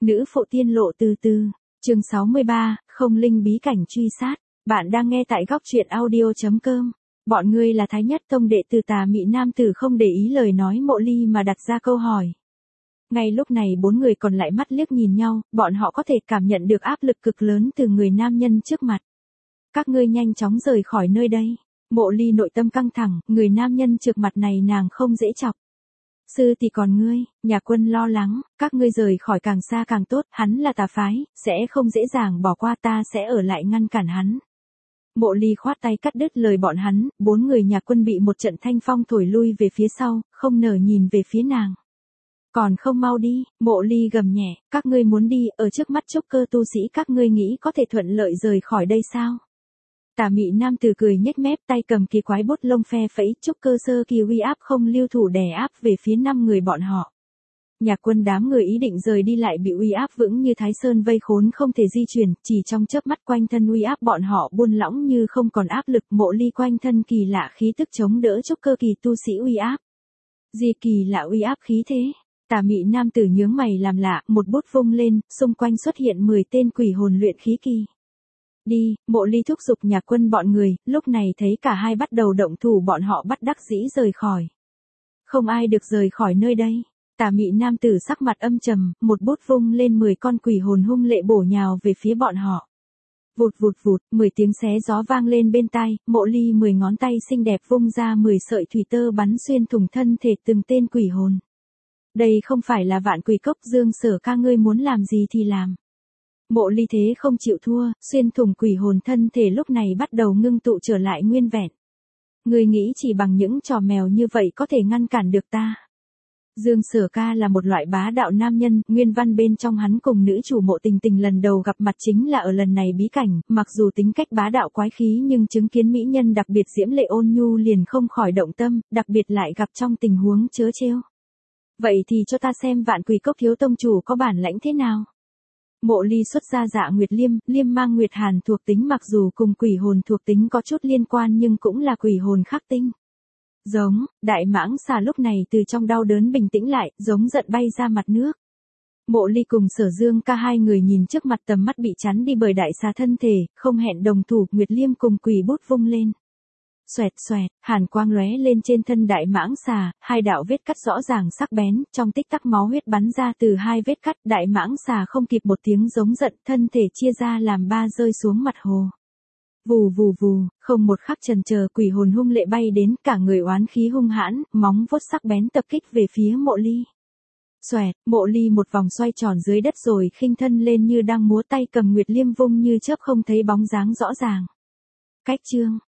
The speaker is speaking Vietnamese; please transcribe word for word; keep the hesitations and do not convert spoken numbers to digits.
Nữ phụ tiên lộ từ từ, chương sáu mươi ba, không linh bí cảnh truy sát. Bạn đang nghe tại góc truyện audio chấm com. Bọn ngươi là Thái Nhất Tông đệ tử Tà Mị nam tử không để ý lời nói Mộ Ly mà đặt ra câu hỏi. Ngay lúc này bốn người còn lại mắt liếc nhìn nhau, bọn họ có thể cảm nhận được áp lực cực lớn từ người nam nhân trước mặt. Các ngươi nhanh chóng rời khỏi nơi đây. Mộ Ly nội tâm căng thẳng, người nam nhân trước mặt này nàng không dễ chọc. Sư thì còn ngươi, nhà Quân lo lắng, các ngươi rời khỏi càng xa càng tốt, hắn là tà phái, sẽ không dễ dàng bỏ qua, ta sẽ ở lại ngăn cản hắn. Mộ Ly khoát tay cắt đứt lời bọn hắn, bốn người nhà Quân bị một trận thanh phong thổi lui về phía sau, không nở nhìn về phía nàng. Còn không mau đi, Mộ Ly gầm nhẹ, các ngươi muốn đi, ở trước mắt trúc cơ tu sĩ các ngươi nghĩ có thể thuận lợi rời khỏi đây sao? Tà Mị nam tử cười nhếch mép, tay cầm kỳ quái bút lông phe phẩy, trúc cơ sơ kỳ uy áp không lưu thủ đè áp về phía năm người bọn họ. Nhà Quân đám người ý định rời đi lại bị uy áp vững như Thái Sơn vây khốn không thể di chuyển, chỉ trong chớp mắt quanh thân uy áp bọn họ buông lỏng như không còn áp lực. Mộ Ly quanh thân kỳ lạ khí tức chống đỡ trúc cơ kỳ tu sĩ uy áp. Gì kỳ lạ uy áp khí thế? Tà Mị nam tử nhướng mày làm lạ, một bút vung lên, xung quanh xuất hiện mười tên quỷ hồn luyện khí kỳ. Đi, Mộ Ly thúc giục nhà Quân bọn người, lúc này thấy cả hai bắt đầu động thủ bọn họ bắt đắc dĩ rời khỏi. Không ai được rời khỏi nơi đây. Tà Mị nam tử sắc mặt âm trầm, một bút vung lên mười con quỷ hồn hung lệ bổ nhào về phía bọn họ. Vụt vụt vụt, mười tiếng xé gió vang lên bên tai, Mộ Ly mười ngón tay xinh đẹp vung ra mười sợi thủy tơ bắn xuyên thủng thân thể từng tên quỷ hồn. Đây không phải là Vạn Quỷ Cốc, Dương Sở Ca ngươi muốn làm gì thì làm. Mộ Ly thế không chịu thua, xuyên thủng quỷ hồn thân thể lúc này bắt đầu ngưng tụ trở lại nguyên vẹn. Ngươi nghĩ chỉ bằng những trò mèo như vậy có thể ngăn cản được ta? Dương Sở Ca là một loại bá đạo nam nhân, nguyên văn bên trong hắn cùng nữ chủ Mộ Tình Tình lần đầu gặp mặt chính là ở lần này bí cảnh, mặc dù tính cách bá đạo quái khí nhưng chứng kiến mỹ nhân đặc biệt diễm lệ ôn nhu liền không khỏi động tâm, đặc biệt lại gặp trong tình huống trớ trêu. Vậy thì cho ta xem Vạn Quỷ Cốc thiếu tông chủ có bản lãnh thế nào. Mộ Ly xuất ra Dạ Nguyệt Liêm, liêm mang Nguyệt Hàn thuộc tính, mặc dù cùng quỷ hồn thuộc tính có chút liên quan nhưng cũng là quỷ hồn khắc tinh. Giống, đại mãng xà lúc này từ trong đau đớn bình tĩnh lại, giống giận bay ra mặt nước. Mộ Ly cùng Sở Dương Ca hai người nhìn trước mặt tầm mắt bị chắn đi bởi đại xà thân thể, không hẹn đồng thủ, Nguyệt Liêm cùng quỷ bút vung lên. Xoẹt xoẹt, hàn quang lóe lên trên thân đại mãng xà, hai đạo vết cắt rõ ràng sắc bén, trong tích tắc máu huyết bắn ra từ hai vết cắt, đại mãng xà không kịp một tiếng giống giận, thân thể chia ra làm ba rơi xuống mặt hồ. Vù vù vù, không một khắc chần chờ, quỷ hồn hung lệ bay đến, cả người oán khí hung hãn, móng vuốt sắc bén tập kích về phía Mộ Ly. Xoẹt, Mộ Ly một vòng xoay tròn dưới đất rồi khinh thân lên như đang múa tay cầm Nguyệt Liêm vung như chớp không thấy bóng dáng rõ ràng. Cách chương